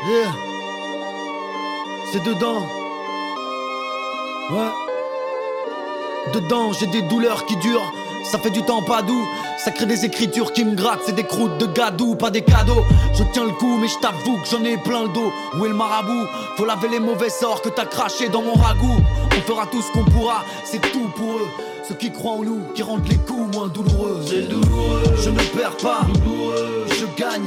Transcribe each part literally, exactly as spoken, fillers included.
Yeah. C'est dedans. Ouais. Dedans, j'ai des douleurs qui durent. Ça fait du temps pas doux. Ça crée des écritures qui me grattent. C'est des croûtes de gadou, pas des cadeaux. Je tiens le coup, mais je t'avoue que j'en ai plein le dos. Où est le marabout? Faut laver les mauvais sorts que t'as crachés dans mon ragoût. On fera tout ce qu'on pourra, c'est tout pour eux. Ceux qui croient en nous, qui rendent les coups moins douloureux. C'est douloureux. Je ne perds pas, douloureux. Je gagne,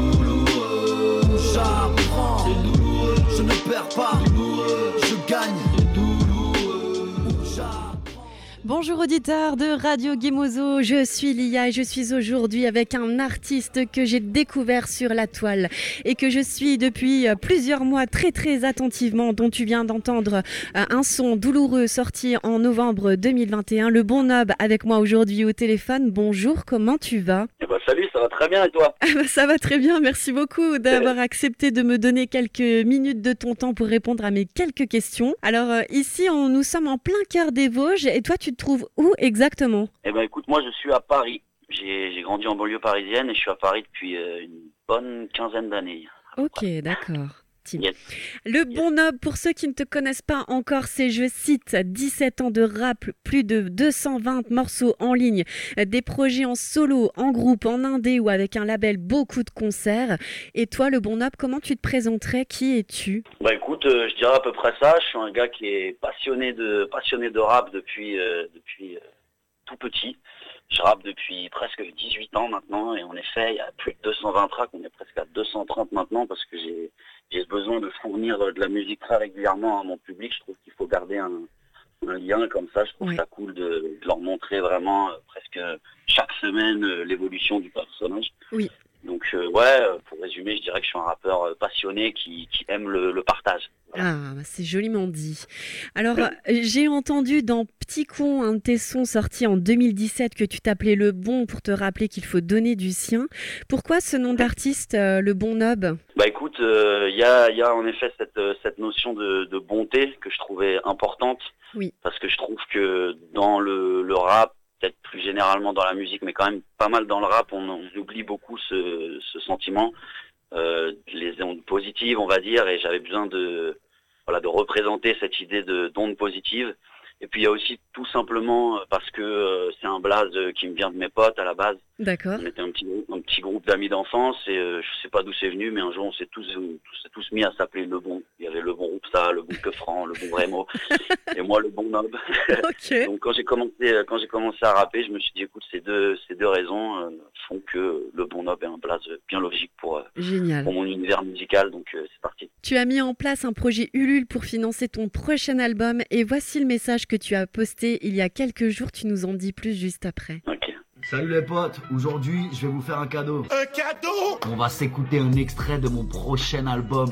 douloureux. J'apprends, c'est douloureux. Je ne perds pas, douloureux. Je gagne, douloureux. J'apprends. Bonjour auditeurs de Radio Guimozo, je suis Lia et je suis aujourd'hui avec un artiste que j'ai découvert sur la toile et que je suis depuis plusieurs mois très très attentivement, dont tu viens d'entendre un son douloureux sorti en novembre deux mille vingt et un. Le Bon Nob avec moi aujourd'hui au téléphone. Bonjour, comment tu vas? Eh ben, salut, ça va très bien et toi? Ça va très bien, merci beaucoup d'avoir accepté de me donner quelques minutes de ton temps pour répondre à mes quelques questions. Alors euh, ici, on, nous sommes en plein cœur des Vosges et toi tu te trouves où exactement? Eh ben écoute, moi je suis à Paris. J'ai, j'ai grandi en banlieue parisienne et je suis à Paris depuis euh, une bonne quinzaine d'années. Ok, d'accord. Yes. Le Bon Nob, pour ceux qui ne te connaissent pas encore, c'est, je cite, dix-sept ans de rap, plus de deux cent vingt morceaux en ligne, des projets en solo, en groupe, en indé ou avec un label, beaucoup de concerts. Et toi, le Bon Nob, comment tu te présenterais? Qui es-tu? Bah écoute, euh, je dirais à peu près ça. Je suis un gars qui est passionné de passionné de rap depuis euh, depuis euh, tout petit. Je rappe depuis presque dix-huit ans maintenant et en effet, il y a plus de deux cent vingt tracks, on est presque à deux cent trente maintenant parce que j'ai j'ai besoin de fournir de la musique très régulièrement à mon public. Je trouve qu'il faut garder un, un lien comme ça. Je trouve Oui. ça cool de, de leur montrer vraiment euh, presque chaque semaine euh, l'évolution du personnage. Oui. Donc euh, ouais, pour résumer, je dirais que je suis un rappeur euh, passionné qui, qui aime le, le partage. Voilà. Ah, bah, c'est joliment dit. Alors, euh, j'ai entendu dans Petit Con, un de tes sons sorti en deux mille dix-sept, que tu t'appelais Le Bon pour te rappeler qu'il faut donner du sien. Pourquoi ce nom d'artiste, euh, Le Bon Nob? Bah écoute, il euh, y, a, y a en effet cette, cette notion de, de bonté que je trouvais importante. Oui. Parce que je trouve que dans le, le rap, peut-être plus généralement dans la musique, mais quand même pas mal dans le rap, on, on oublie beaucoup ce, ce sentiment, euh, les ondes positives, on va dire, et j'avais besoin de, voilà, de représenter cette idée de d'ondes positives. Et puis il y a aussi tout simplement parce que euh, c'est un blaze qui me vient de mes potes à la base. D'accord. On était un petit, un petit groupe d'amis d'enfance et euh, je sais pas d'où c'est venu, mais un jour on s'est tous, tous, s'est tous mis à s'appeler Le Bon. Il y avait Le Bon Roupsa, Le Bon Keufran, Le Bon Vremo et moi Le Bon Nob. Ok. Donc quand j'ai commencé, quand j'ai commencé à rapper, je me suis dit écoute, ces deux, ces deux raisons euh, font que Le Bon Nob est un blaze bien logique pour, euh, Génial. pour mon univers musical, donc euh, c'est parti. Tu as mis en place un projet Ulule pour financer ton prochain album et voici le message que tu as posté il y a quelques jours. Tu nous en dis plus juste après. Ok. Salut les potes, aujourd'hui je vais vous faire un cadeau. Un cadeau? On va s'écouter un extrait de mon prochain album.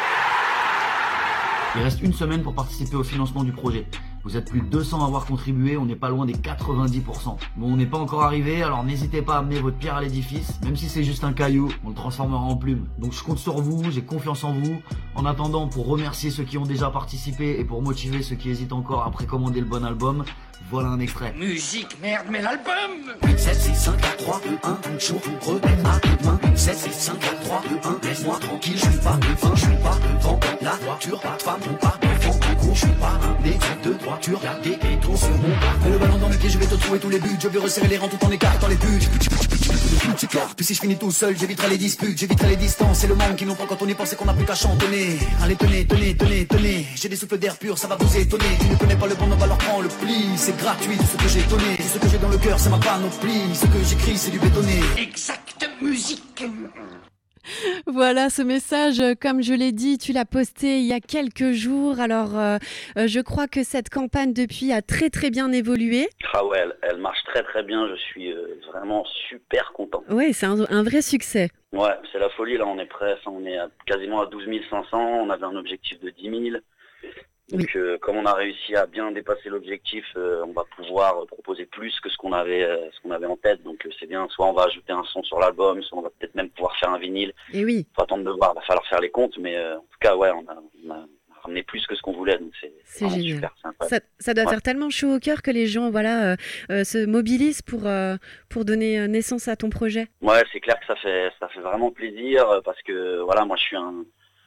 Il reste une semaine pour participer au financement du projet. Vous êtes plus de deux cents à avoir contribué, on n'est pas loin des quatre-vingt-dix pour cent. Bon, on n'est pas encore arrivé, alors n'hésitez pas à amener votre pierre à l'édifice. Même si c'est juste un caillou, on le transformera en plume. Donc je compte sur vous, j'ai confiance en vous. En attendant, pour remercier ceux qui ont déjà participé et pour motiver ceux qui hésitent encore à précommander le bon album, voilà un extrait. Musique, merde, mais l'album! sept, six, cinq, quatre, trois, deux, un, jour, remets à demain. sept, six, cinq, quatre, trois, deux, un, laisse-moi tranquille, je suis pas devant, je suis pas devant la voiture, pas de femme, on part devant, en cours, je suis pas un nez, de droiture, y'a des pétros sur mon bar. Mets le ballon dans mes pieds, je vais te trouver tous les buts, je vais resserrer les rangs tout en écartant les buts. C'est clair, puis si je finis tout seul, j'éviterai les disputes, j'éviterai les distances et le manque qui nous prend quand on y pense et qu'on n'a plus qu'à chantonner. Allez, tenez, tenez, tenez, tenez, j'ai des souffles d'air pur, ça va vous étonner. Tu ne connais pas le bon, on va leur prendre le pli, c'est gratuit, tout ce que j'ai donné, tout ce que j'ai dans le cœur, c'est ma panoplie, ce que j'écris, c'est du bétonné. Exacte musique! Voilà ce message, comme je l'ai dit, tu l'as posté il y a quelques jours. Alors, euh, euh, je crois que cette campagne depuis a très très bien évolué. Ah ouais, elle, elle marche très très bien, je suis euh, vraiment super content. Oui, c'est un, un vrai succès. Ouais, c'est la folie, là on est prêt, enfin, on est à, quasiment à douze mille cinq cents, on avait un objectif de dix mille. Donc Oui. euh, comme on a réussi à bien dépasser l'objectif, euh, on va pouvoir euh, proposer plus que ce qu'on avait euh, ce qu'on avait en tête. Donc euh, c'est bien, soit on va ajouter un son sur l'album, soit on va peut-être même pouvoir faire un vinyle. Et oui, Faut attendre de voir, va falloir faire les comptes, mais euh, en tout cas ouais, on a, on a ramené plus que ce qu'on voulait, donc c'est, c'est vraiment génial. super, c'est incroyable. Ça, ça doit Ouais. faire tellement chaud au cœur que les gens voilà, euh, euh, se mobilisent pour, euh, pour donner euh, naissance à ton projet. Ouais, c'est clair que ça fait ça fait vraiment plaisir euh, parce que voilà, moi je suis un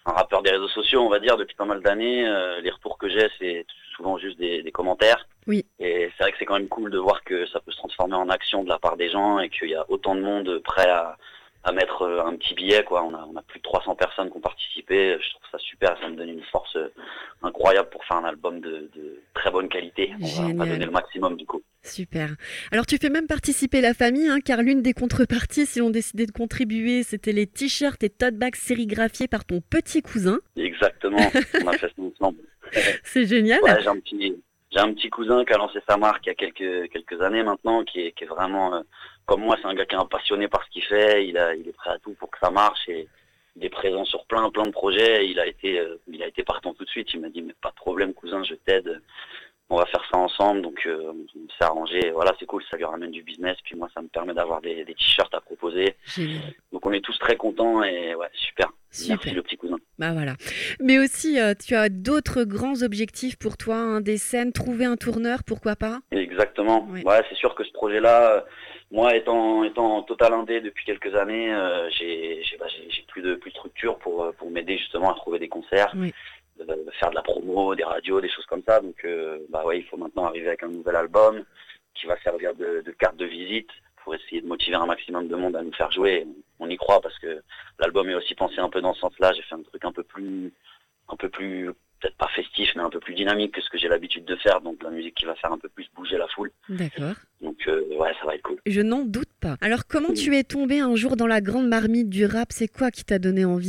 un rappeur des réseaux sociaux, on va dire, depuis pas mal d'années. Euh, les retours que j'ai, c'est souvent juste des, des commentaires. Oui. Et c'est vrai que c'est quand même cool de voir que ça peut se transformer en action de la part des gens et qu'il y a autant de monde prêt à, à mettre un petit billet, quoi. On a, on a plus de trois cents personnes qui ont participé. Je trouve ça super, ça me donne une force incroyable pour faire un album de, de très bonne qualité. On va, on va donner le maximum du coup. Super. Alors tu fais même participer la famille, hein, car l'une des contreparties, si on décidait de contribuer, c'était les t-shirts et tote bags sérigraphiés par ton petit cousin. Exactement, on a fait ça ensemble. C'est génial. Ouais, j'ai un petit, j'ai un petit cousin qui a lancé sa marque il y a quelques quelques années maintenant, qui est qui est vraiment euh, comme moi, c'est un gars qui est passionné par ce qu'il fait. Il a, il est prêt à tout pour que ça marche et il est présent sur plein plein de projets. Il a été, euh, il a été partant tout de suite. Il m'a dit mais pas de problème cousin, je t'aide. On va faire ça ensemble, donc euh, on s'est arrangé. Voilà, c'est cool, ça lui ramène du business. Puis moi, ça me permet d'avoir des, des t-shirts à proposer. Génial. Donc on est tous très contents et ouais, super. Super. Merci le petit cousin. Bah voilà. Mais aussi, euh, tu as d'autres grands objectifs pour toi, hein, des scènes, trouver un tourneur, pourquoi pas ? Exactement. Ouais. Ouais, c'est sûr que ce projet-là, euh, moi étant étant en total indé depuis quelques années, euh, j'ai j'ai, bah, j'ai j'ai plus de plus de structure pour pour m'aider justement à trouver des concerts. Oui. De, de faire de la promo, des radios, des choses comme ça. Donc, euh, bah ouais, il faut maintenant arriver avec un nouvel album qui va servir de, de carte de visite pour essayer de motiver un maximum de monde à nous faire jouer. On y croit parce que l'album est aussi pensé un peu dans ce sens-là. J'ai fait un truc un peu plus, un peu plus, peut-être pas festif, mais un peu plus dynamique que ce que j'ai l'habitude de faire. Donc, la musique qui va faire un peu plus bouger la foule. D'accord. Donc, euh, ouais, ça va être cool. Je n'en doute pas. Alors, comment tu es tombé un jour dans la grande marmite du rap ? C'est quoi qui t'a donné envie ?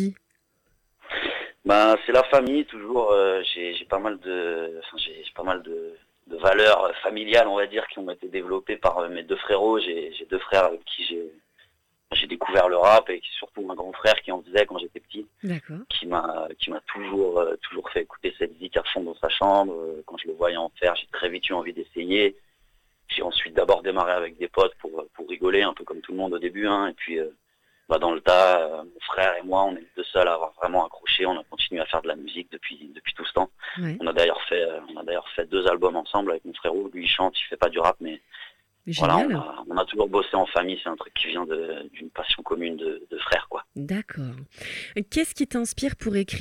Ben, c'est la famille, toujours. Euh, j'ai, j'ai pas mal de, enfin, j'ai, j'ai pas mal de, de valeurs familiales, on va dire, qui ont été développées par euh, mes deux frérots. J'ai, j'ai deux frères avec qui j'ai, j'ai découvert le rap et surtout un grand frère qui en faisait quand j'étais petit. D'accord. Qui m'a, qui m'a toujours, euh, toujours fait écouter cette musique à fond dans sa chambre. Euh, quand je le voyais en faire, j'ai très vite eu envie d'essayer. J'ai ensuite d'abord démarré avec des potes pour, pour rigoler, un peu comme tout le monde au début, hein, et puis. Euh, Bah dans le tas, euh, mon frère et moi, on est les deux seuls à avoir vraiment accroché. On a continué à faire de la musique depuis depuis tout ce temps. Ouais. On a d'ailleurs fait, euh, on a d'ailleurs fait deux albums ensemble avec mon frérot. Lui il chante, il fait pas du rap, mais Génial. voilà, on a, on a toujours bossé en famille. C'est un truc qui vient de, d'une passion commune de, de frères, quoi. D'accord. Qu'est-ce qui t'inspire pour écrire ?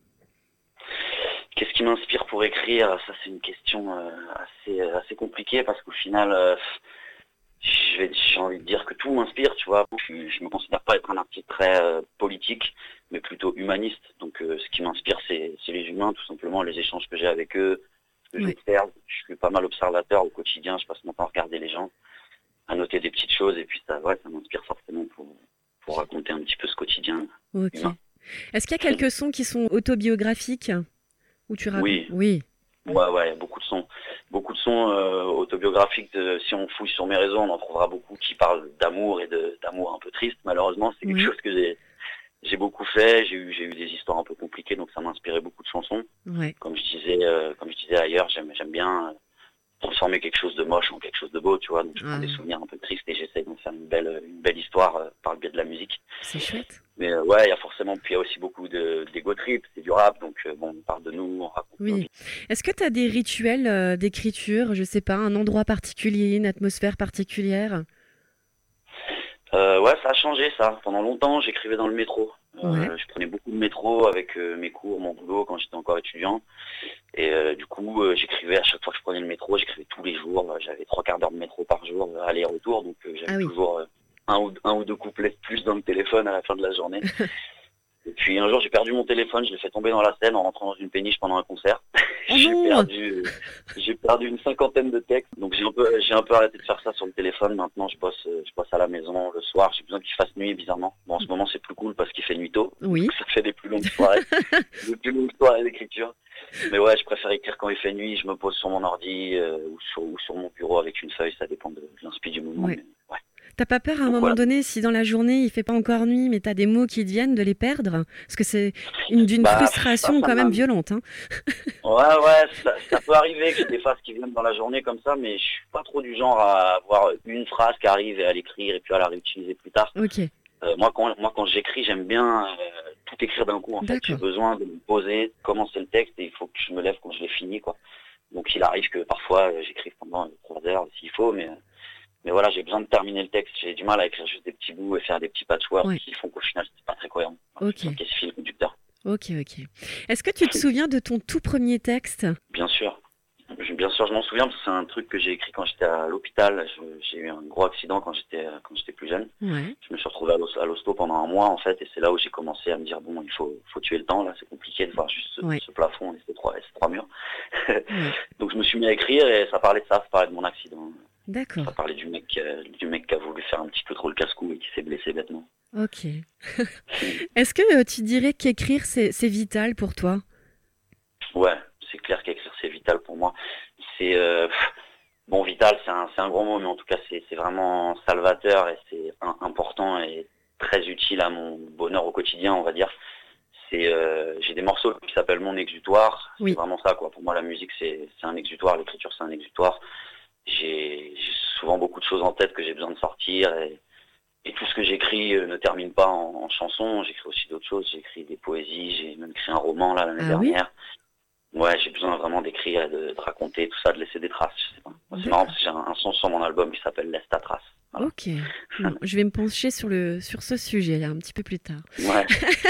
Qu'est-ce qui m'inspire pour écrire ? Ça c'est une question euh, assez assez compliquée parce qu'au final. Euh, J'ai, j'ai envie de dire que tout m'inspire, tu vois. Je, je me considère pas être un artiste très euh, politique, mais plutôt humaniste. Donc, euh, ce qui m'inspire, c'est, c'est les humains, tout simplement, les échanges que j'ai avec eux, ce que Oui. j'observe. Je suis pas mal observateur au quotidien. Je passe mon temps à regarder les gens, à noter des petites choses, et puis ça, ouais, ça m'inspire forcément pour pour raconter un petit peu ce quotidien Ok. humain. Est-ce qu'il y a quelques sons qui sont autobiographiques où tu racontes ? Oui. Oui. Ouais, ouais, beaucoup de sons, beaucoup de sons euh, autobiographiques. De, si on fouille sur mes réseaux, on en trouvera beaucoup qui parlent d'amour et de d'amour un peu triste. Malheureusement, c'est quelque Oui. chose que j'ai j'ai beaucoup fait. J'ai eu j'ai eu des histoires un peu compliquées, donc ça m'a inspiré beaucoup de chansons. Ouais. Comme je disais, euh, comme je disais ailleurs, j'aime j'aime bien euh, transformer quelque chose de moche en quelque chose de beau, tu vois. Donc je prends Ah. des souvenirs un peu tristes et j'essaie d'en faire une belle une belle histoire euh, par le biais de la musique. C'est chouette. Mais euh, ouais, il y a forcément, puis il y a aussi beaucoup de d'ego trip, c'est du rap, donc euh, bon, on parle de nous, on raconte nos Oui. vies. Est-ce que tu as des rituels euh, d'écriture ? Je sais pas, un endroit particulier, une atmosphère particulière ? Euh, ouais, ça a changé ça. Pendant longtemps, j'écrivais dans le métro. Euh, Ouais. Je prenais beaucoup de métro avec euh, mes cours, mon boulot quand j'étais encore étudiant. Et euh, du coup, euh, j'écrivais à chaque fois que je prenais le métro, j'écrivais tous les jours. Euh, J'avais trois quarts d'heure de métro par jour, euh, aller-retour, donc euh, j'avais Ah oui. toujours euh, un, ou, un ou deux couplets de plus dans le téléphone à la fin de la journée. Et puis un jour, j'ai perdu mon téléphone, je l'ai fait tomber dans la Seine en rentrant dans une péniche pendant un concert. Oh j'ai non perdu, j'ai perdu une cinquantaine de textes, donc j'ai un peu, j'ai un peu arrêté de faire ça sur le téléphone. Maintenant, je bosse, euh, je bosse à la maison le soir. J'ai besoin qu'il fasse nuit, bizarrement. Bon, en ce moment, c'est plus cool parce qu'il fait nuit tôt. Oui. Ça fait des plus longues soirées, des plus longues soirées d'écriture. Mais ouais, je préfère écrire quand il fait nuit. Je me pose sur mon ordi euh, ou, sur, ou sur mon bureau avec une feuille. Ça dépend de, de l'inspi du moment. Ouais. Mais, ouais. T'as pas peur à un Donc, moment voilà. donné, si dans la journée il fait pas encore nuit, mais t'as des mots qui te viennent, de les perdre ? Parce que c'est une, d'une Bah, frustration ça, ça quand même m'a- violente. Hein. Ouais, ouais, ça, ça peut arriver que j'ai des phases qui viennent dans la journée comme ça, mais je suis pas trop du genre à avoir une phrase qui arrive et à l'écrire et puis à la réutiliser plus tard. Ok. Euh, moi, quand, moi, quand j'écris, j'aime bien euh, tout écrire d'un coup. En fait, D'accord. j'ai besoin de me poser, commencer le texte et il faut que je me lève quand je l'ai fini, quoi. Donc, il arrive que parfois euh, j'écrive pendant trois heures s'il faut, mais euh, mais voilà, j'ai besoin de terminer le texte. J'ai du mal à écrire juste des petits bouts et faire des petits patchworks Ouais. qui font qu'au final, c'est pas très cohérent. Voilà, Ok. c'est un fil conducteur. Ok, ok. Est-ce que tu te souviens de ton tout premier texte? Bien sûr. Je- Bien sûr, je m'en souviens parce que c'est un truc que j'ai écrit quand j'étais à l'hôpital. Je- J'ai eu un gros accident quand j'étais quand j'étais plus jeune. Ouais. Je me suis retrouvé à l'hos- à l'hosto pendant un mois en fait, et c'est là où j'ai commencé à me dire bon, il faut, faut tuer le temps là, c'est compliqué de voir juste ce, Ouais. ce plafond et ces trois, et ces trois murs. Ouais. Donc je me suis mis à écrire et ça parlait de ça, ça parlait de mon accident. D'accord. Ça parlait du mec, euh, du mec qui a voulu faire un petit peu trop le casse-cou et qui s'est blessé bêtement. Ok. Est-ce que euh, tu dirais qu'écrire, c'est, c'est vital pour toi? Ouais, c'est clair qu'écrire c'est vital pour moi. C'est euh, pff, bon, vital, c'est un, c'est un gros mot, mais en tout cas c'est, c'est vraiment salvateur et c'est un- important et très utile à mon bonheur au quotidien, on va dire. C'est, euh, j'ai des morceaux qui s'appellent mon exutoire. Oui. C'est vraiment ça, quoi. Pour moi, la musique c'est, c'est un exutoire, l'écriture c'est un exutoire. J'ai, j'ai souvent beaucoup de choses en tête que j'ai besoin de sortir et, et tout ce que j'écris euh, ne termine pas en, en chanson. J'écris aussi d'autres choses. J'écris des poésies. J'ai même écrit un roman là l'année Ah oui? dernière. Ouais, j'ai besoin vraiment d'écrire, et de, de raconter tout ça, de laisser des traces. Je sais pas. Moi, c'est D'accord. marrant parce que j'ai un, un son sur mon album qui s'appelle Laisse ta trace. Voilà. Ok. Bon, je vais me pencher sur, le, sur ce sujet là un petit peu plus tard. Ouais.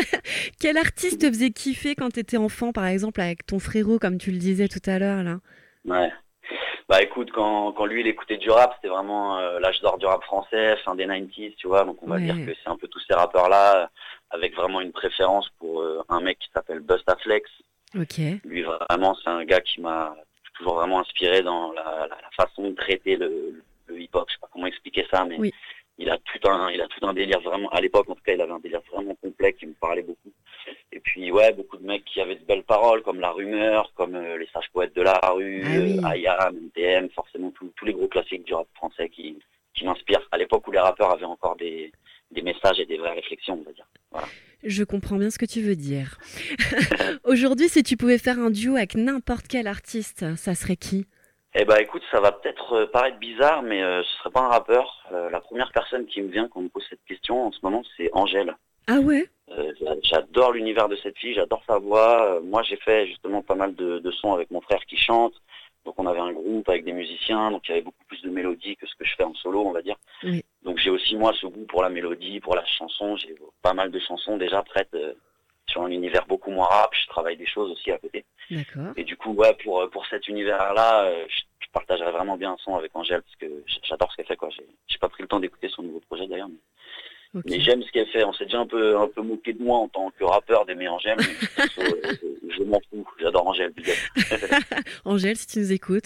Quel artiste te faisait kiffer quand tu étais enfant, par exemple, avec ton frérot, comme tu le disais tout à l'heure là? Ouais. Bah écoute, quand, quand lui il écoutait du rap, c'était vraiment euh, l'âge d'or du rap français, fin des quatre-vingt-dix, tu vois. Donc on va dire Ouais. que c'est un peu tous ces rappeurs-là, avec vraiment une préférence pour euh, un mec qui s'appelle Bustaflex. Ok. Lui vraiment, c'est un gars qui m'a toujours vraiment inspiré dans la, la, la façon de traiter le, le hip-hop. Je sais pas comment expliquer ça, mais Oui. il a tout un, il a tout un délire vraiment. À l'époque, en tout cas, il avait un délire vraiment complet qui me parlait beaucoup. Et puis ouais, beaucoup de mecs qui avaient de belles paroles, comme La Rumeur, comme euh, les Sages Poètes de la rue, Ah oui. euh, I A M, M T M, forcément tous tous les gros classiques du rap français qui, qui m'inspirent. À l'époque où les rappeurs avaient encore des, des messages et des vraies réflexions, on va dire. Voilà. Je comprends bien ce que tu veux dire. Aujourd'hui, si tu pouvais faire un duo avec n'importe quel artiste, ça serait qui? Eh ben écoute, ça va peut-être euh, paraître bizarre, mais euh, ce serait pas un rappeur. Euh, la première personne qui me vient quand on me pose cette question en ce moment, c'est Angèle. Ah ouais? Euh, j'a- j'adore l'univers de cette fille, j'adore sa voix. Euh, moi, j'ai fait justement pas mal de, de sons avec mon frère qui chante. Donc on avait un groupe avec des musiciens, donc il y avait beaucoup plus de mélodies que ce que je fais en solo, on va dire. Oui. Donc j'ai aussi moi ce goût pour la mélodie, pour la chanson. J'ai pas mal de chansons déjà prêtes euh, sur un univers beaucoup moins rap. Je travaille des choses aussi à côté. D'accord. Et du coup, ouais, pour pour cet univers-là, euh, je, je partagerais vraiment bien un son avec Angèle parce que j- j'adore ce qu'elle fait, quoi. J'ai j'ai pas pris le temps d'écouter son nouveau projet d'ailleurs, mais, Ok. mais j'aime ce qu'elle fait. On s'est déjà un peu un peu moqué de moi en tant que rappeur d'aimer Angèle, mais perso, euh, je, je m'en fous. J'adore Angèle, big up. Angèle, si tu nous écoutes.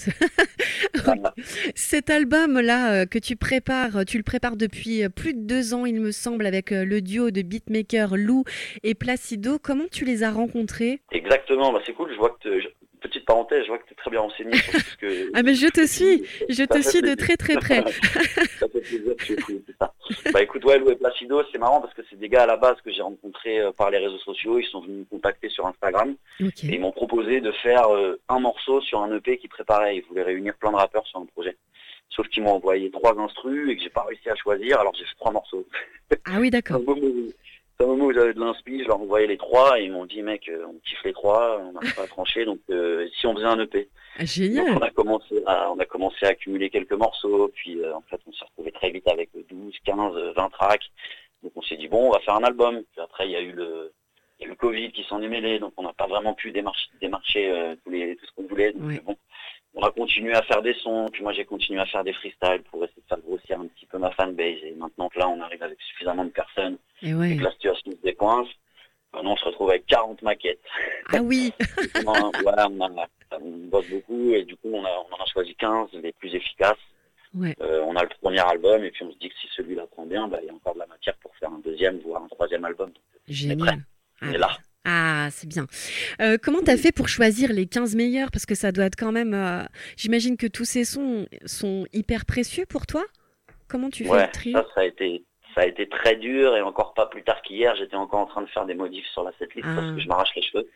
Voilà. Cet album-là euh, que tu prépares, tu le prépares depuis euh, plus de deux ans, il me semble, avec euh, le duo de beatmakers Lou et Placido. Comment tu les as rencontrés? Exactement, bah c'est cool. Je vois que te- je- petite parenthèse, je vois que tu es très bien renseigné sur tout ce que. Ah mais je te suis, je Ça te fait suis de plaisir. très très près. Ça fait plaisir que tu aies fouillé tout ça. Bah écoute, ouais, Lou et Placido, c'est marrant parce que c'est des gars à la base que j'ai rencontrés euh, par les réseaux sociaux. Ils sont venus me contacter sur Instagram Ok. et ils m'ont proposé de faire euh, un morceau sur un E P qu'ils préparaient. Ils voulaient réunir plein de rappeurs sur un projet. Sauf qu'ils m'ont envoyé trois instrus et que j'ai pas réussi à choisir, alors j'ai fait trois morceaux. Ah oui, C'est d'accord. un moment où, c'est un moment où j'avais de l'inspi, je leur envoyais les trois et ils m'ont dit mec, euh, on kiffe les trois, on n'arrive pas à trancher, donc euh, si on faisait un E P. Ah, Donc génial. on a commencé à, on a commencé à accumuler quelques morceaux, puis euh, en fait on s'est retrouvé très vite avec douze, quinze, vingt tracks. Donc on s'est dit bon, on va faire un album. Puis après il y a eu le, il y a eu le Covid qui s'en est mêlé, donc on n'a pas vraiment pu démarcher, démarcher euh, tous les, tout ce qu'on voulait. Donc Ouais. bon, on a continué à faire des sons, puis moi j'ai continué à faire des freestyles pour essayer de faire grossir un petit peu ma fanbase. Et maintenant que là on arrive avec suffisamment de personnes Et et ouais. que la situation se décoince, maintenant on se retrouve avec quarante maquettes. Ah oui. On, a- voilà, on, a- on bosse beaucoup et du coup on, a, on en a choisi quinze, les plus efficaces. Ouais. Euh, on a le premier album et puis on se dit que si celui-là prend bien, bah, il y a encore de la matière pour faire un deuxième, voire un troisième album. Donc, on est prêt, Génial. on Ah, est là. ah, c'est bien. Euh, comment t'as fait pour choisir les quinze meilleurs? Parce que ça doit être quand même... euh, J'imagine que tous ces sons sont hyper précieux pour toi. Comment tu fais Ouais, le tri? ça, ça a été, ça a été très dur et encore pas plus tard qu'hier, j'étais encore en train de faire des modifs sur la setlist Ah. parce que je m'arrache les cheveux.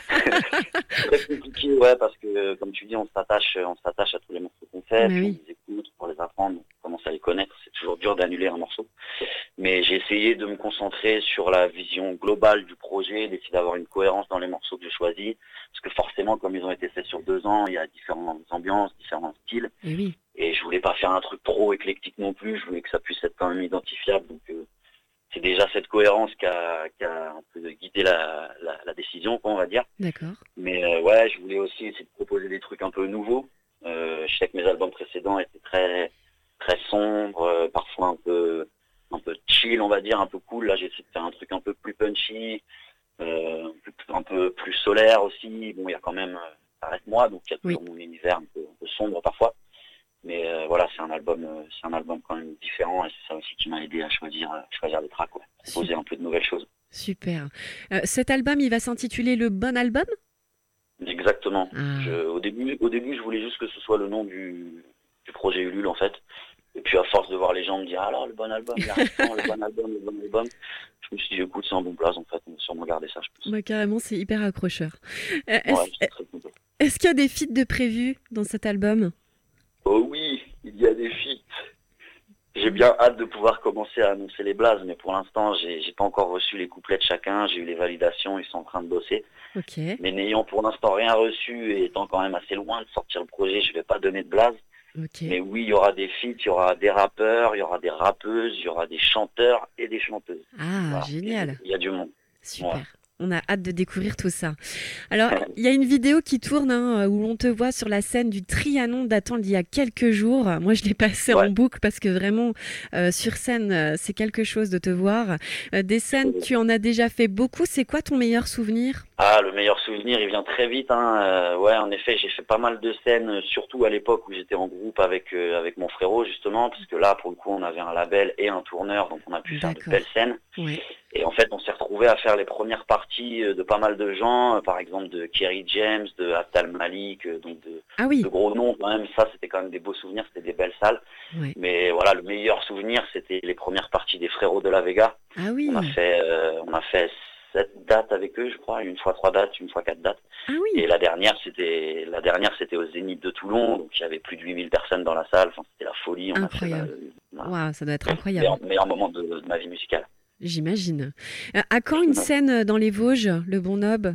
C'est très compliqué, ouais, parce que comme tu dis, on s'attache, on s'attache à tous les morceaux qu'on fait, Mais puis oui. on les écoute pour les apprendre, on commence à les connaître. C'est toujours dur d'annuler un morceau. Mais j'ai essayé de me concentrer sur la vision globale du projet, d'essayer d'avoir une cohérence dans les morceaux que je choisis, parce que forcément, comme ils ont été faits sur deux ans, il y a différentes ambiances, différents styles. Et oui. Et je voulais pas faire un truc trop éclectique non plus, je voulais que ça puisse être quand même identifiable. Donc euh, c'est déjà cette cohérence qui a, qui a un peu guidé la, la, la décision décision, quoi, on va dire. D'accord. Mais euh, ouais, je voulais aussi essayer de proposer des trucs un peu nouveaux. Euh, je sais que mes albums précédents étaient très très sombres, euh, parfois un peu un peu chill, on va dire, un peu cool. Là, j'ai essayé de faire un truc un peu plus punchy, euh, un peu plus solaire aussi. Bon, il y a quand même, euh, ça reste moi, donc il y a toujours Oui. mon univers un peu, un peu sombre parfois. Mais euh, voilà, c'est un album, euh, c'est un album quand même différent et c'est ça aussi qui m'a aidé à choisir, euh, choisir les tracks, ouais. Proposer un peu de nouvelles choses. Super. Euh, cet album, il va s'intituler Le Bon Album? Exactement. Ah. Je, au début, au début, je voulais juste que ce soit le nom du, du projet Ulule en fait. Et puis à force de voir les gens me dire alors le bon album, il arrive quand, le bon album, le bon album, je me suis dit écoute, c'est en bon place en fait, on va sûrement garder ça, je pense. Bah, carrément, c'est hyper accrocheur. Euh, est-ce, Ouais, c'est très content. est-ce qu'il y a des feats de prévus dans cet album? Oh oui, il y a des feats. J'ai bien hâte de pouvoir commencer à annoncer les blazes, mais pour l'instant, j'ai, j'ai pas encore reçu les couplets de chacun, j'ai eu les validations, ils sont en train de bosser. Ok. Mais n'ayant pour l'instant rien reçu et étant quand même assez loin de sortir le projet, je vais pas donner de blazes. Ok. Mais oui, il y aura des feats, il y aura des rappeurs, il y aura des rappeuses, il y aura des chanteurs et des chanteuses. Ah, Voilà. génial. Il y a du monde. Super. Ouais. On a hâte de découvrir tout ça. Alors, il y a une vidéo qui tourne hein, où on te voit sur la scène du Trianon datant d'il y a quelques jours. Moi, je l'ai passé Ouais. en boucle parce que vraiment, euh, sur scène, euh, c'est quelque chose de te voir. Euh, des scènes, Oui. tu en as déjà fait beaucoup. C'est quoi ton meilleur souvenir? Ah, le meilleur souvenir, il vient très vite. Hein. Euh, ouais, en effet, j'ai fait pas mal de scènes, euh, surtout à l'époque où j'étais en groupe avec euh, avec mon frérot justement, parce que là, pour le coup, on avait un label et un tourneur, donc on a pu faire de D'accord. belles scènes. Ouais. Et en fait, on s'est retrouvé à faire les premières parties euh, de pas mal de gens, euh, par exemple de Kerry James, de Abdal Malik, euh, donc de, Ah oui. de gros noms quand même. Ça, c'était quand même des beaux souvenirs, c'était des belles salles. Ouais. Mais voilà, le meilleur souvenir, c'était les premières parties des Frérots de la Vega. Ah oui. On a fait, euh, on a fait sept dates avec eux, je crois, une fois trois dates, une fois quatre dates. Ah oui. Et la dernière, c'était, la dernière, c'était au Zénith de Toulon, donc il y avait plus de huit mille personnes dans la salle. Enfin, c'était la folie. On Incroyable. a fait la, la- Waouh, ça doit être le incroyable. meilleur, meilleur moment de, de ma vie musicale. J'imagine. Euh, à quand une scène dans les Vosges, le Bon Nob?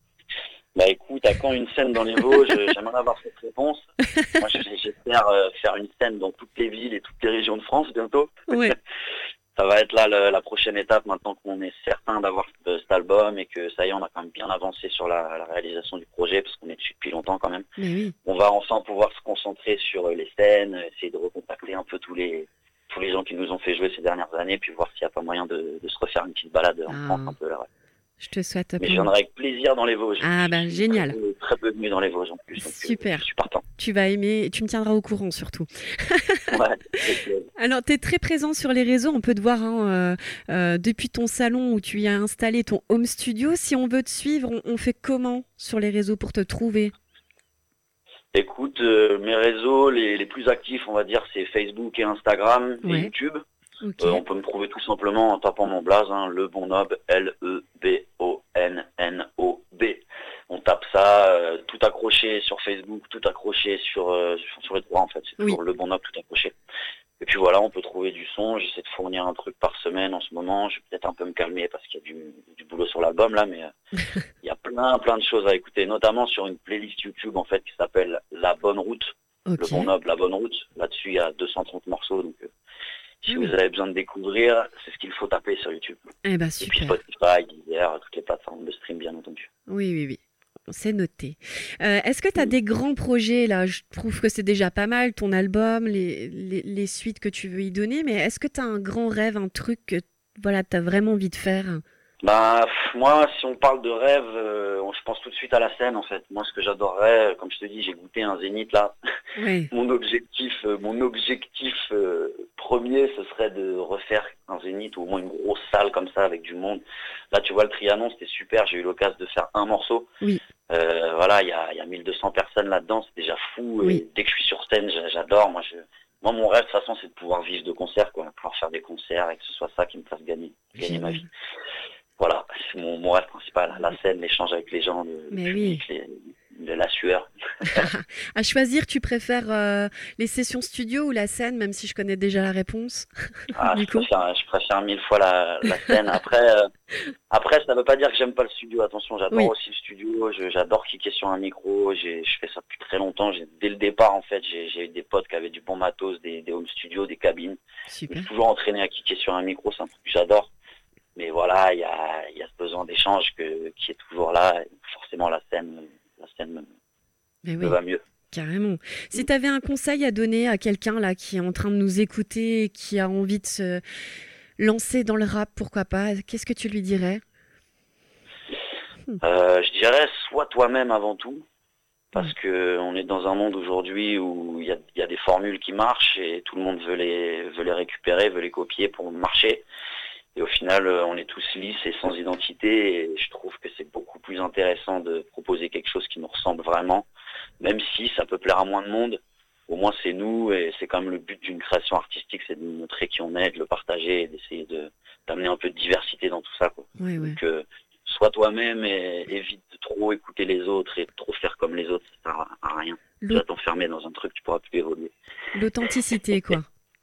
Bah écoute, à quand une scène dans les Vosges? J'aimerais avoir cette réponse. Moi, j'ai- j'espère euh, faire une scène dans toutes les villes et toutes les régions de France bientôt. Ouais. Ça va être là le- la prochaine étape maintenant qu'on est certain d'avoir ce- cet album et que ça y est, on a quand même bien avancé sur la, la réalisation du projet parce qu'on est dessus depuis longtemps quand même. Mais oui. On va enfin pouvoir se concentrer sur euh, les scènes, essayer de recontacter un peu tous les tous les gens qui nous ont fait jouer ces dernières années, puis voir s'il n'y a pas moyen de, de se refaire une petite balade en Ah. France un peu là. Ouais. Je te souhaite Mais plein je de- viendrai avec plaisir dans les Vosges. Ah ben Je suis génial. Très, peu- très peu venu dans les Vosges en plus. donc, euh, Super. Je suis partant. Tu vas aimer et tu me tiendras au courant surtout. Ouais, avec plaisir. Alors, tu es très présent sur les réseaux. On peut te voir hein, euh, euh, depuis ton salon où tu y as installé ton home studio. Si on veut te suivre, on, on fait comment sur les réseaux pour te trouver? Écoute, euh, mes réseaux les, les plus actifs, on va dire, c'est Facebook et Instagram et Ouais. YouTube. Ok. Euh, on peut me trouver tout simplement en tapant mon blaze, hein, le bon nob, L E B O N N O B. On tape ça, euh, tout accroché sur Facebook, tout accroché sur, euh, sur, sur les trois en fait. C'est Oui. toujours le bon nob, tout accroché. Et puis voilà, on peut trouver du son. J'essaie de fournir un truc par semaine en ce moment. Je vais peut-être un peu me calmer parce qu'il y a du, du boulot sur l'album là, mais euh, il y a plein plein de choses à écouter, notamment sur une playlist YouTube en fait qui s'appelle La Bonne Route. Ok. Le bon nob, La Bonne Route. Là-dessus, il y a deux cent trente morceaux. Donc, euh, si Ah oui. vous avez besoin de découvrir, c'est ce qu'il faut taper sur YouTube. Eh ben Et puis super. Spotify, Deezer, toutes les plateformes de stream, bien entendu. Oui, oui, oui. C'est noté. Euh, Est-ce que tu as des grands projets là? Je trouve que c'est déjà pas mal, ton album, les, les, les suites que tu veux y donner, mais est-ce que tu as un grand rêve, un truc que voilà, tu as vraiment envie de faire? Bah, pff, moi, si on parle de rêve, euh, je pense tout de suite à la scène, en fait. Moi, ce que j'adorerais, comme je te dis, j'ai goûté un zénith, là. Oui. Mon objectif, euh, mon objectif euh, premier, ce serait de refaire un zénith ou au moins une grosse salle comme ça avec du monde. Là, tu vois, le Trianon, c'était super. J'ai eu l'occasion de faire un morceau. Oui. Euh, voilà, il y a, il y a mille deux cents personnes là-dedans, c'est déjà fou. Oui. Et dès que je suis sur scène, j'a- j'adore. Moi, je, moi, mon rêve, de toute façon, c'est de pouvoir vivre de concerts, quoi, pouvoir faire des concerts et que ce soit ça qui me fasse gagner, gagner ma vie. Génial. Voilà, c'est mon, mon rêve principal, la scène, l'échange avec les gens, le, le Mais public, les- de la sueur. À choisir, tu préfères euh, les sessions studio ou la scène, même si je connais déjà la réponse? Ah, Du je, coup. préfère, je préfère mille fois la, la scène. Après, euh, après, ça ne veut pas dire que j'aime pas le studio. Attention, j'adore Oui. aussi le studio. Je- J'adore kicker sur un micro. J'ai- Je fais ça depuis très longtemps. J'ai- Dès le départ, en fait, j'ai j'ai eu des potes qui avaient du bon matos, des, des home studios, des cabines. Je me Super. suis toujours entraîné à kicker sur un micro. C'est un truc que j'adore. Mais voilà, il y a, il y a ce besoin besoin d'échange que, qui est toujours là. Et forcément, la scène, la scène me, Mais me oui, va mieux. carrément. Si tu avais un conseil à donner à quelqu'un là qui est en train de nous écouter, qui a envie de se lancer dans le rap, pourquoi pas, qu'est-ce que tu lui dirais? Euh, je dirais, sois toi-même avant tout. Parce que on est dans un monde aujourd'hui où il y a, y a des formules qui marchent et tout le monde veut les, veut les récupérer, veut les copier pour marcher. Et au final, on est tous lisses et sans identité. Et je trouve que c'est beaucoup plus intéressant de proposer quelque chose qui nous ressemble vraiment. Même si ça peut plaire à moins de monde, au moins c'est nous et c'est quand même le but d'une création artistique, c'est de montrer qui on est, de le partager et d'essayer de, d'amener un peu de diversité dans tout ça, quoi. Ouais, ouais. Donc, euh, sois toi-même et évite de trop écouter les autres et de trop faire comme les autres, ça sert à rien. Tu L'au- vas t'enfermer dans un truc, tu pourras plus évoluer. L'authenticité, quoi.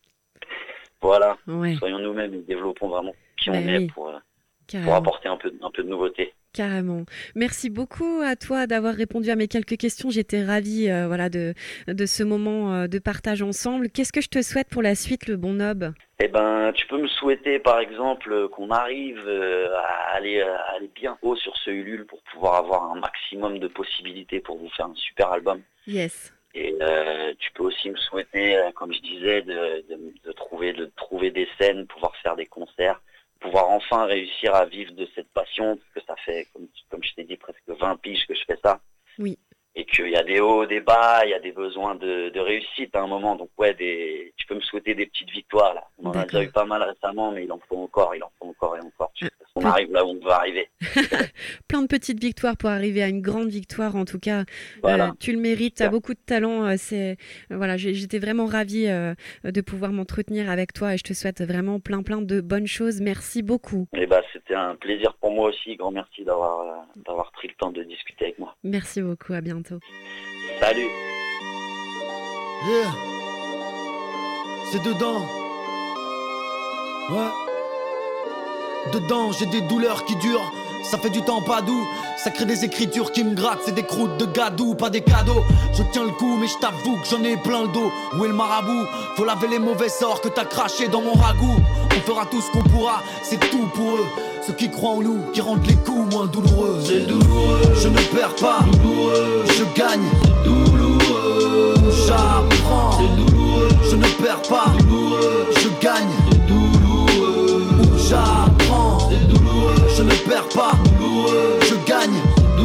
Voilà, Ouais, soyons nous-mêmes et développons vraiment qui Ben on est oui. pour, euh, pour carrément. apporter un peu, un peu de nouveauté. Carrément. Merci beaucoup à toi d'avoir répondu à mes quelques questions. J'étais ravie euh, voilà, de, de ce moment euh, de partage ensemble. Qu'est-ce que je te souhaite pour la suite, le bon Nob? Eh ben, tu peux me souhaiter par exemple qu'on arrive euh, à aller, à aller bien haut sur ce Ulule pour pouvoir avoir un maximum de possibilités pour vous faire un super album. Yes. Et euh, tu peux aussi me souhaiter, euh, comme je disais, de, de, de trouver, de trouver des scènes, pouvoir faire des concerts, pouvoir enfin réussir à vivre de cette passion, parce que ça fait, comme, comme je t'ai dit, presque vingt piges que je fais ça. Oui. Et qu'il y a des hauts, des bas, il y a des besoins de, de réussite à un moment. Donc ouais, des, tu peux me souhaiter des petites victoires là. On en a D'accord. déjà eu pas mal récemment, mais il en faut encore, il en faut encore et encore. Euh, On peut- arrive là où on veut arriver. Plein de petites victoires pour arriver à une grande victoire. En tout cas, Voilà. euh, tu le mérites. Tu as Super. beaucoup de talent. euh, C'est euh, voilà, j'ai- j'étais vraiment ravie euh, de pouvoir m'entretenir avec toi et je te souhaite vraiment plein plein de bonnes choses. Merci beaucoup. Et bah c'était un plaisir pour moi aussi. Grand merci d'avoir, euh, d'avoir pris le temps de discuter avec moi. Merci beaucoup. À bientôt. Salut. Yeah. C'est dedans. Ouais. Dedans, j'ai des douleurs qui durent. Ça fait du temps pas doux. Ça crée des écritures qui me grattent. C'est des croûtes de gadou, pas des cadeaux. Je tiens le coup, mais je t'avoue que j'en ai plein le dos. Où est le marabout? Faut laver les mauvais sorts que t'as craché dans mon ragoût. On fera tout ce qu'on pourra, c'est tout pour eux. Ceux qui croient en nous, qui rendent les coups moins douloureux. C'est douloureux. Je ne perds pas, douloureux. Je gagne, douloureux. J'apprends, c'est douloureux. Je ne perds pas, douloureux. Je gagne, douloureux. J'apprends, c'est douloureux. Je ne perds pas, douloureux. Je gagne,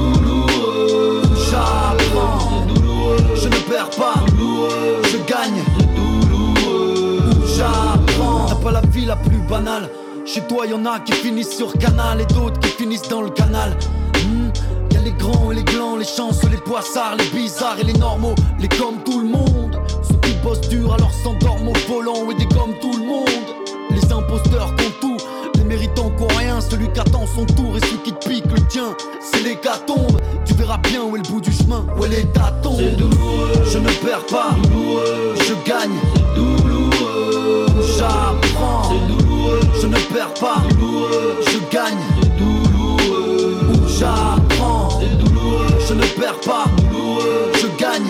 douloureux. J'apprends, c'est douloureux. Je ne perds pas, douloureux. Je gagne, douloureux. J'apprends. T'as pas la vie la plus banale. Chez toi y'en a qui finissent sur Canal et d'autres qui finissent dans le canal. Hmm, y'a les grands et les glands, les chanceux, les poissards, les bizarres et les normaux, les comme tout le monde. Ceux qui bossent dur alors s'endorment au volant et des comme tout le monde. Les imposteurs qui ont tout, les méritants qui ont rien. Celui qui attend son tour et celui qui te pique le tien, c'est l'hécatombe. Tu verras bien où est le bout du chemin, où est l'état tombe. C'est douloureux, je ne perds pas, douloureux. Je gagne, c'est douloureux. J'apprends, c'est douloureux. Je ne perds pas, douloureux. Je gagne, c'est douloureux. J'apprends, c'est douloureux. Je ne perds pas, douloureux. Je gagne,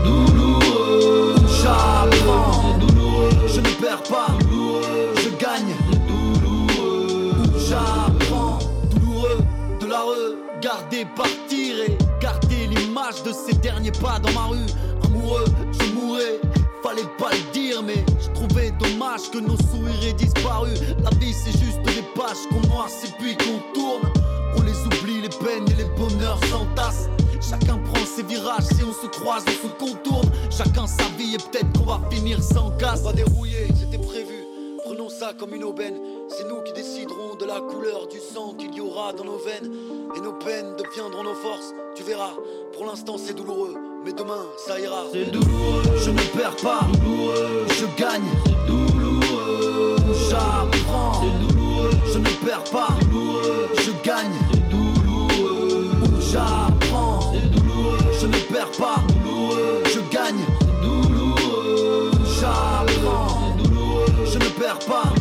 douloureux. J'apprends, c'est douloureux. Je ne perds pas, douloureux. Je gagne, c'est douloureux. J'apprends, douloureux. De la regarder partir et garder l'image de ces derniers pas dans ma rue. Amoureux, je mourrais. Fallait pas le dire, mais je trouvais dommage que nos sourires aient disparu. La vie c'est juste des pages qu'on noircit puis qu'on tourne. On les oublie, les peines et les bonheurs s'entassent. Chacun prend ses virages, si on se croise, on se contourne. Chacun sa vie et peut-être qu'on va finir sans casse. On va dérouiller, c'était prévu, prenons ça comme une aubaine. C'est nous qui déciderons de la couleur du sang qu'il y aura dans nos veines. Et nos peines deviendront nos forces, tu verras. Pour l'instant c'est douloureux, mais demain ça ira. C'est douloureux, je ne perds pas, douloureux. Je gagne, c'est douloureux. J'apprends, c'est douloureux. Je ne perds pas, douloureux. Je gagne, c'est douloureux. J'apprends, c'est douloureux. Je ne perds pas, douloureux. Je gagne, c'est douloureux. J'apprends, c'est douloureux. Je ne perds pas.